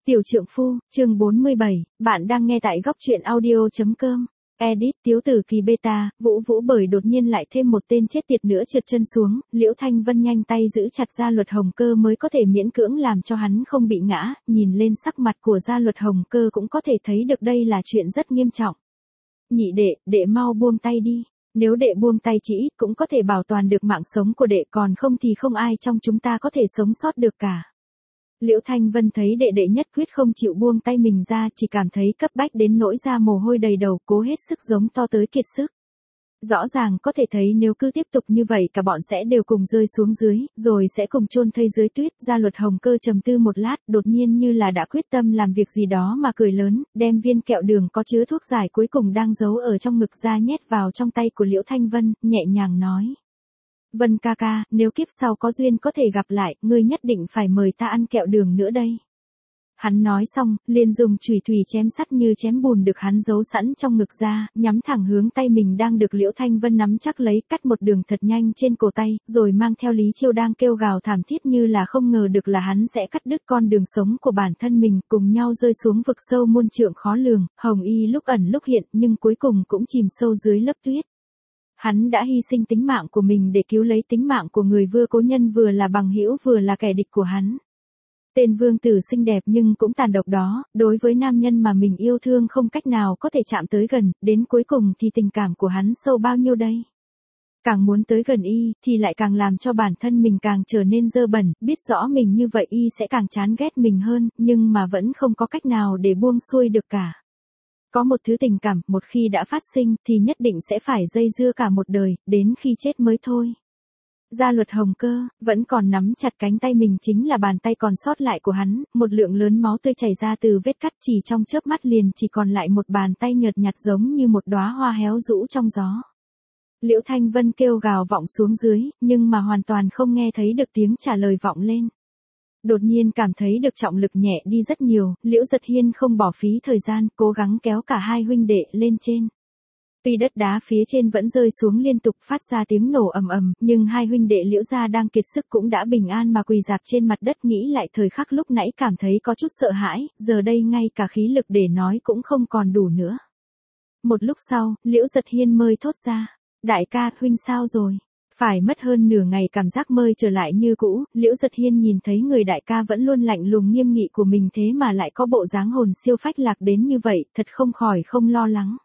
Tiểu trượng phu, chương 47, bạn đang nghe tại góc truyện audio.com. Edit Tiếu tử kỳ beta, Vũ Vũ bởi đột nhiên lại thêm một tên chết tiệt nữa trượt chân xuống, Liễu Thanh Vân nhanh tay giữ chặt Gia Luật Hồng Cơ mới có thể miễn cưỡng làm cho hắn không bị ngã, nhìn lên sắc mặt của Gia Luật Hồng Cơ cũng có thể thấy được đây là chuyện rất nghiêm trọng. Nhị đệ, đệ mau buông tay đi. Nếu đệ buông tay chỉ ít cũng có thể bảo toàn được mạng sống của đệ, còn không thì không ai trong chúng ta có thể sống sót được cả. Liễu Thanh Vân thấy đệ đệ nhất quyết không chịu buông tay mình ra, chỉ cảm thấy cấp bách đến nỗi ra mồ hôi đầy đầu, cố hết sức giống to tới kiệt sức. Rõ ràng có thể thấy nếu cứ tiếp tục như vậy cả bọn sẽ đều cùng rơi xuống dưới, rồi sẽ cùng chôn thây dưới tuyết. Gia Luật Hồng Cơ trầm tư một lát, đột nhiên như là đã quyết tâm làm việc gì đó mà cười lớn, đem viên kẹo đường có chứa thuốc giải cuối cùng đang giấu ở trong ngực ra nhét vào trong tay của Liễu Thanh Vân, nhẹ nhàng nói. Vân ca ca, nếu kiếp sau có duyên có thể gặp lại, ngươi nhất định phải mời ta ăn kẹo đường nữa đây. Hắn nói xong, liền dùng chùy thùy chém sắt như chém bùn được hắn giấu sẵn trong ngực ra, nhắm thẳng hướng tay mình đang được Liễu Thanh Vân nắm chắc lấy, cắt một đường thật nhanh trên cổ tay, rồi mang theo Lý Chiêu đang kêu gào thảm thiết như là không ngờ được là hắn sẽ cắt đứt con đường sống của bản thân mình, cùng nhau rơi xuống vực sâu muôn trượng khó lường. Hồng Y lúc ẩn lúc hiện nhưng cuối cùng cũng chìm sâu dưới lớp tuyết. Hắn đã hy sinh tính mạng của mình để cứu lấy tính mạng của người vừa cố nhân vừa là bằng hữu vừa là kẻ địch của hắn. Tên vương tử xinh đẹp nhưng cũng tàn độc đó, đối với nam nhân mà mình yêu thương không cách nào có thể chạm tới gần, đến cuối cùng thì tình cảm của hắn sâu bao nhiêu đây? Càng muốn tới gần y, thì lại càng làm cho bản thân mình càng trở nên dơ bẩn, biết rõ mình như vậy y sẽ càng chán ghét mình hơn, nhưng mà vẫn không có cách nào để buông xuôi được cả. Có một thứ tình cảm, một khi đã phát sinh, thì nhất định sẽ phải dây dưa cả một đời, đến khi chết mới thôi. Gia Luật Hồng Cơ, vẫn còn nắm chặt cánh tay mình chính là bàn tay còn sót lại của hắn, một lượng lớn máu tươi chảy ra từ vết cắt, chỉ trong chớp mắt liền chỉ còn lại một bàn tay nhợt nhạt giống như một đóa hoa héo rũ trong gió. Liễu Thanh Vân kêu gào vọng xuống dưới, nhưng mà hoàn toàn không nghe thấy được tiếng trả lời vọng lên. Đột nhiên cảm thấy được trọng lực nhẹ đi rất nhiều, Liễu Giật Hiên không bỏ phí thời gian, cố gắng kéo cả hai huynh đệ lên trên. Tuy đất đá phía trên vẫn rơi xuống liên tục phát ra tiếng nổ ầm ầm, nhưng hai huynh đệ Liễu gia đang kiệt sức cũng đã bình an mà quỳ rạp trên mặt đất, nghĩ lại thời khắc lúc nãy cảm thấy có chút sợ hãi, giờ đây ngay cả khí lực để nói cũng không còn đủ nữa. Một lúc sau, Liễu Giật Hiên mới thốt ra, đại ca, huynh sao rồi? Phải mất hơn nửa ngày cảm giác mới trở lại như cũ, Liễu Giật Hiên nhìn thấy người đại ca vẫn luôn lạnh lùng nghiêm nghị của mình thế mà lại có bộ dáng hồn siêu phách lạc đến như vậy, thật không khỏi không lo lắng.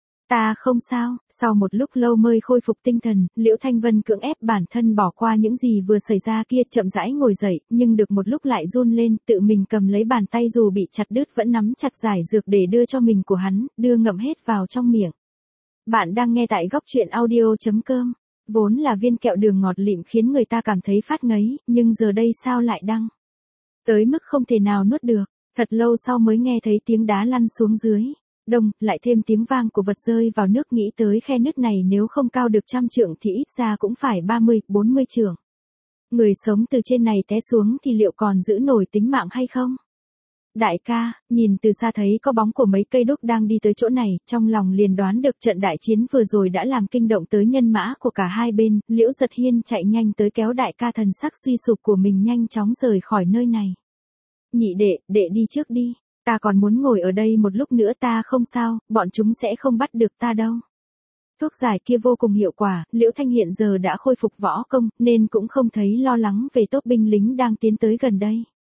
Ta không sao. Sau một lúc lâu mới khôi phục tinh thần, Liễu Thanh Vân cưỡng ép bản thân bỏ qua những gì vừa xảy ra kia, chậm rãi ngồi dậy, nhưng được một lúc lại run lên, tự mình cầm lấy bàn tay dù bị chặt đứt vẫn nắm chặt giải dược để đưa cho mình của hắn, đưa ngậm hết vào trong miệng. Bạn đang nghe tại góc truyện audio.com. Vốn là viên kẹo đường ngọt lịm khiến người ta cảm thấy phát ngấy, nhưng giờ đây sao lại đắng tới mức không thể nào nuốt được. Thật lâu sau mới nghe thấy tiếng đá lăn xuống dưới. Đông, lại thêm tiếng vang của vật rơi vào nước, nghĩ tới khe nứt này nếu không cao được 100 trượng thì ít ra cũng phải 30, 40 trượng. Người sống từ trên này té xuống thì liệu còn giữ nổi tính mạng hay không? Đại ca, nhìn từ xa thấy có bóng của mấy cây đúc đang đi tới chỗ này, trong lòng liền đoán được trận đại chiến vừa rồi đã làm kinh động tới nhân mã của cả hai bên, Liễu Giật Hiên chạy nhanh tới kéo đại ca thần sắc suy sụp của mình nhanh chóng rời khỏi nơi này. Nhị đệ, đệ đi trước đi. Ta còn muốn ngồi ở đây một lúc nữa, ta không sao, bọn chúng sẽ không bắt được ta đâu. Thuốc giải kia vô cùng hiệu quả, Liễu Thanh hiện giờ đã khôi phục võ công, nên cũng không thấy lo lắng về tốp binh lính đang tiến tới gần đây.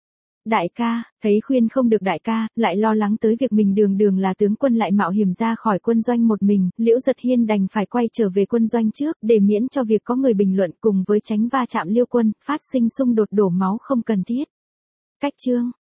Đại ca, thấy khuyên không được đại ca, lại lo lắng tới việc mình đường đường là tướng quân lại mạo hiểm ra khỏi quân doanh một mình, Liễu Giật Hiên đành phải quay trở về quân doanh trước, để miễn cho việc có người bình luận cùng với tránh va chạm Liêu quân, phát sinh xung đột đổ máu không cần thiết. Cách chương